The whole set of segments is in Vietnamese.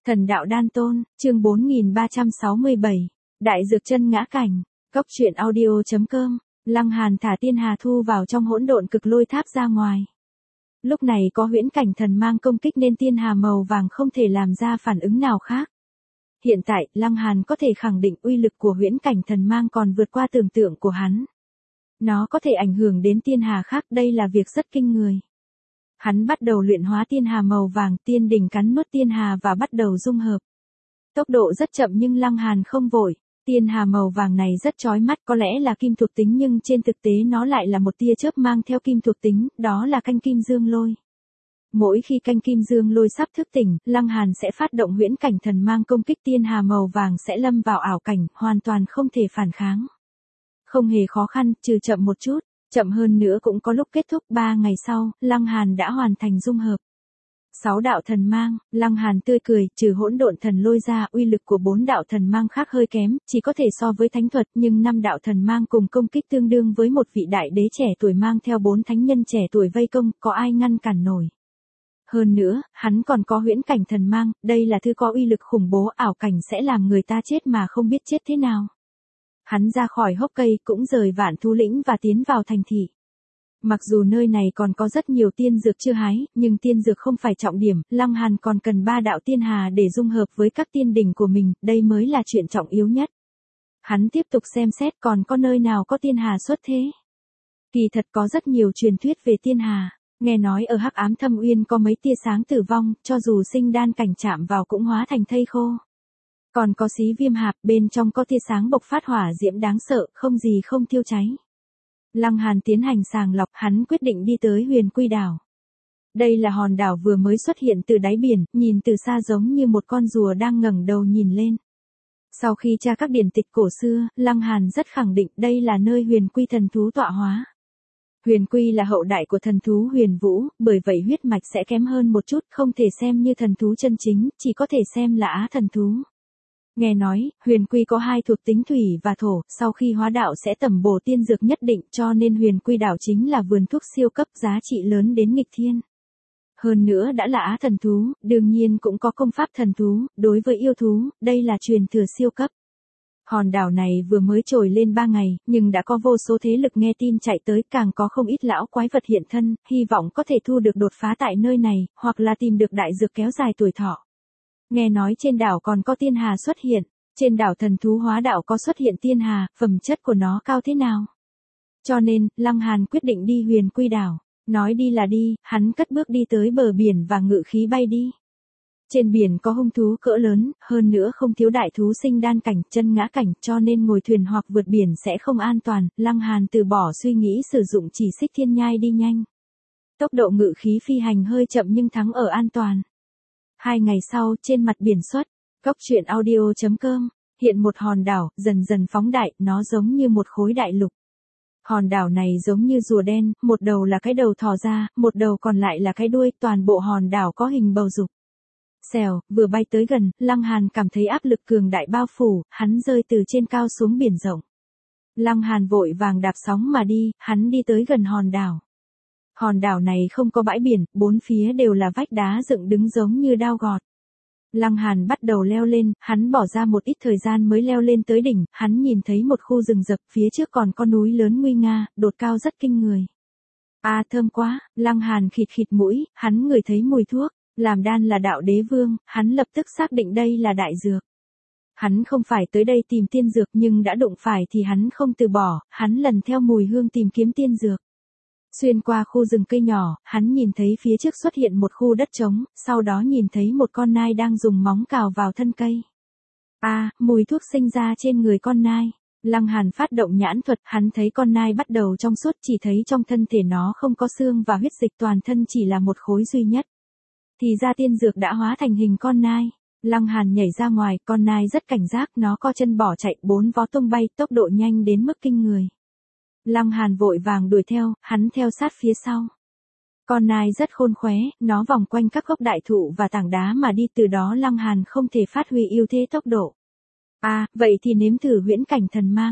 Thần đạo đan tôn, chương 4367. Đại dược chân ngã cảnh. Cốc truyện audio.com. Lăng Hàn thả tiên hà thu vào trong hỗn độn cực lôi tháp ra ngoài. Lúc này có huyễn cảnh thần mang công kích nên tiên hà màu vàng không thể làm ra phản ứng nào khác. Hiện tại, Lăng Hàn có thể khẳng định uy lực của huyễn cảnh thần mang còn vượt qua tưởng tượng của hắn. Nó có thể ảnh hưởng đến tiên hà khác, đây là việc rất kinh người. Hắn bắt đầu luyện hóa tiên hà màu vàng, tiên đỉnh cắn nuốt tiên hà và bắt đầu dung hợp. Tốc độ rất chậm nhưng Lăng Hàn không vội. Tiên hà màu vàng này rất chói mắt, có lẽ là kim thuộc tính nhưng trên thực tế nó lại là một tia chớp mang theo kim thuộc tính, đó là canh kim dương lôi. Mỗi khi canh kim dương lôi sắp thức tỉnh, Lăng Hàn sẽ phát động huyễn cảnh thần mang công kích, tiên hà màu vàng sẽ lâm vào ảo cảnh, hoàn toàn không thể phản kháng. Không hề khó khăn, trừ chậm một chút, chậm hơn nữa cũng có lúc kết thúc. 3 ngày sau, Lăng Hàn đã hoàn thành dung hợp. 6 đạo thần mang, Lăng Hàn tươi cười, trừ hỗn độn thần lôi ra, uy lực của 4 đạo thần mang khác hơi kém, chỉ có thể so với thánh thuật, nhưng 5 đạo thần mang cùng công kích tương đương với một vị đại đế trẻ tuổi mang theo 4 thánh nhân trẻ tuổi vây công, có ai ngăn cản nổi. Hơn nữa, hắn còn có huyễn cảnh thần mang, đây là thứ có uy lực khủng bố, ảo cảnh sẽ làm người ta chết mà không biết chết thế nào. Hắn ra khỏi hốc cây cũng rời Vạn Thú Lĩnh và tiến vào thành thị. Mặc dù nơi này còn có rất nhiều tiên dược chưa hái, nhưng tiên dược không phải trọng điểm, Lăng Hàn còn cần 3 đạo tiên hà để dung hợp với các tiên đỉnh của mình, đây mới là chuyện trọng yếu nhất. Hắn tiếp tục xem xét còn có nơi nào có tiên hà xuất thế. Kỳ thật có rất nhiều truyền thuyết về tiên hà, nghe nói ở Hắc Ám Thâm Uyên có mấy tia sáng tử vong, cho dù sinh đan cảnh chạm vào cũng hóa thành thây khô. Còn có xí viêm hạp, bên trong có tia sáng bộc phát hỏa diễm đáng sợ, không gì không thiêu cháy. Lăng Hàn tiến hành sàng lọc, hắn quyết định đi tới Huyền Quy đảo. Đây là hòn đảo vừa mới xuất hiện từ đáy biển, nhìn từ xa giống như một con rùa đang ngẩng đầu nhìn lên. Sau khi tra các điển tịch cổ xưa, Lăng Hàn rất khẳng định đây là nơi Huyền Quy thần thú tọa hóa. Huyền Quy là hậu đại của thần thú Huyền Vũ, bởi vậy huyết mạch sẽ kém hơn một chút, không thể xem như thần thú chân chính, chỉ có thể xem là á thần thú. Nghe nói, Huyền Quy có 2 thuộc tính thủy và thổ, sau khi hóa đạo sẽ tẩm bổ tiên dược nhất định, cho nên Huyền Quy đảo chính là vườn thuốc siêu cấp, giá trị lớn đến nghịch thiên. Hơn nữa đã là á thần thú, đương nhiên cũng có công pháp thần thú, đối với yêu thú, đây là truyền thừa siêu cấp. Hòn đảo này vừa mới trồi lên 3 ngày, nhưng đã có vô số thế lực nghe tin chạy tới, càng có không ít lão quái vật hiện thân, hy vọng có thể thu được đột phá tại nơi này, hoặc là tìm được đại dược kéo dài tuổi thọ. Nghe nói trên đảo còn có tiên hà xuất hiện, trên đảo thần thú hóa đạo có xuất hiện tiên hà, phẩm chất của nó cao thế nào? Cho nên, Lăng Hàn quyết định đi Huyền Quy đảo. Nói đi là đi, hắn cất bước đi tới bờ biển và ngự khí bay đi. Trên biển có hung thú cỡ lớn, hơn nữa không thiếu đại thú sinh đan cảnh, chân ngã cảnh, cho nên ngồi thuyền hoặc vượt biển sẽ không an toàn. Lăng Hàn từ bỏ suy nghĩ sử dụng chỉ xích thiên nhai đi nhanh. Tốc độ ngự khí phi hành hơi chậm nhưng thắng ở an toàn. 2 ngày sau, trên mặt biển xuất, Cốc truyện audio.com, hiện một hòn đảo, dần dần phóng đại, nó giống như một khối đại lục. Hòn đảo này giống như rùa đen, một đầu là cái đầu thò ra, một đầu còn lại là cái đuôi, toàn bộ hòn đảo có hình bầu dục. Xèo, vừa bay tới gần, Lăng Hàn cảm thấy áp lực cường đại bao phủ, hắn rơi từ trên cao xuống biển rộng. Lăng Hàn vội vàng đạp sóng mà đi, hắn đi tới gần hòn đảo. Hòn đảo này không có bãi biển, 4 phía đều là vách đá dựng đứng giống như đao gọt. Lăng Hàn bắt đầu leo lên, hắn bỏ ra một ít thời gian mới leo lên tới đỉnh, hắn nhìn thấy một khu rừng rậm, phía trước còn có núi lớn nguy nga, đột cao rất kinh người. À thơm quá, Lăng Hàn khịt khịt mũi, hắn ngửi thấy mùi thuốc, làm đan là đạo đế vương, hắn lập tức xác định đây là đại dược. Hắn không phải tới đây tìm tiên dược nhưng đã đụng phải thì hắn không từ bỏ, hắn lần theo mùi hương tìm kiếm tiên dược. Xuyên qua khu rừng cây nhỏ, hắn nhìn thấy phía trước xuất hiện một khu đất trống, sau đó nhìn thấy một con nai đang dùng móng cào vào thân cây. À, mùi thuốc sinh ra trên người con nai. Lăng Hàn phát động nhãn thuật, hắn thấy con nai bắt đầu trong suốt, chỉ thấy trong thân thể nó không có xương và huyết dịch, toàn thân chỉ là một khối duy nhất. Thì ra tiên dược đã hóa thành hình con nai. Lăng Hàn nhảy ra ngoài, con nai rất cảnh giác, nó co chân bỏ chạy, 4 vó tung bay, tốc độ nhanh đến mức kinh người. Lăng Hàn vội vàng đuổi theo, hắn theo sát phía sau. Con nai rất khôn khoé, nó vòng quanh các gốc đại thụ và tảng đá mà đi, từ đó Lăng Hàn không thể phát huy ưu thế tốc độ. À, vậy thì nếm thử huyễn cảnh thần mang.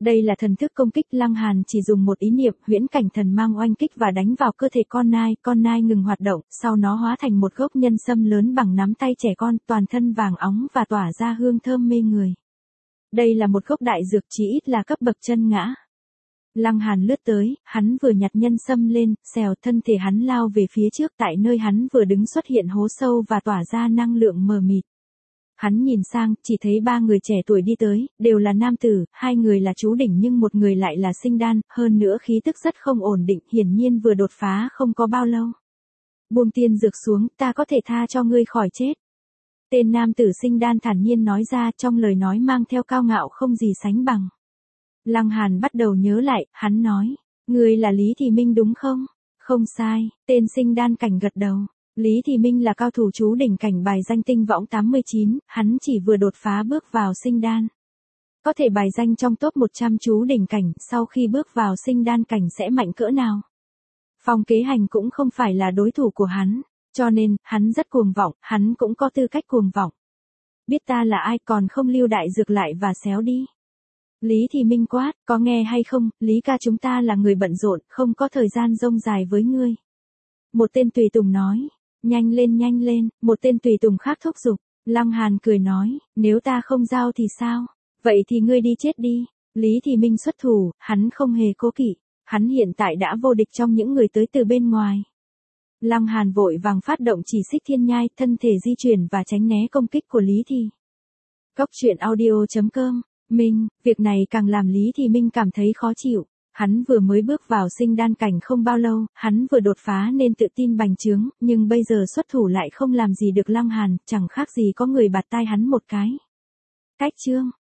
Đây là thần thức công kích, Lăng Hàn chỉ dùng một ý niệm, huyễn cảnh thần mang oanh kích và đánh vào cơ thể con nai ngừng hoạt động, sau nó hóa thành một gốc nhân sâm lớn bằng nắm tay trẻ con, toàn thân vàng óng và tỏa ra hương thơm mê người. Đây là một gốc đại dược chỉ ít là cấp bậc chân ngã. Lăng Hàn lướt tới, hắn vừa nhặt nhân sâm lên, xèo thân thể hắn lao về phía trước, tại nơi hắn vừa đứng xuất hiện hố sâu và tỏa ra năng lượng mờ mịt. Hắn nhìn sang, chỉ thấy 3 người trẻ tuổi đi tới, đều là nam tử, 2 người là chú đỉnh nhưng một người lại là sinh đan, hơn nữa khí tức rất không ổn định, hiển nhiên vừa đột phá không có bao lâu. Buông tiên dược xuống, ta có thể tha cho ngươi khỏi chết. Tên nam tử sinh đan thản nhiên nói ra, trong lời nói mang theo cao ngạo không gì sánh bằng. Lăng Hàn bắt đầu nhớ lại, hắn nói, ngươi là Lý Thị Minh đúng không? Không sai, tên sinh đan cảnh gật đầu. Lý Thị Minh là cao thủ chú đỉnh cảnh bài danh tinh võng 89, hắn chỉ vừa đột phá bước vào sinh đan. Có thể bài danh trong top 100 chú đỉnh cảnh, sau khi bước vào sinh đan cảnh sẽ mạnh cỡ nào? Phong Kế Hành cũng không phải là đối thủ của hắn, cho nên, hắn rất cuồng vọng, hắn cũng có tư cách cuồng vọng. Biết ta là ai còn không lưu đại dược lại và xéo đi. Lý Thị Minh quát, có nghe hay không, Lý ca chúng ta là người bận rộn, không có thời gian rông dài với ngươi. Một tên tùy tùng nói, nhanh lên, một tên tùy tùng khác thúc giục. Lăng Hàn cười nói, nếu ta không giao thì sao? Vậy thì ngươi đi chết đi. Lý Thị Minh xuất thủ, hắn không hề cố kỵ. Hắn hiện tại đã vô địch trong những người tới từ bên ngoài. Lăng Hàn vội vàng phát động chỉ xích thiên nhai, thân thể di chuyển và tránh né công kích của Lý Thị. Cốc truyện audio.com. Minh, việc này càng làm Lý Thị Minh cảm thấy khó chịu. Hắn vừa mới bước vào sinh đan cảnh không bao lâu, hắn vừa đột phá nên tự tin bành trướng, nhưng bây giờ xuất thủ lại không làm gì được Lăng Hàn, chẳng khác gì có người bạt tai hắn một cái. Cách chương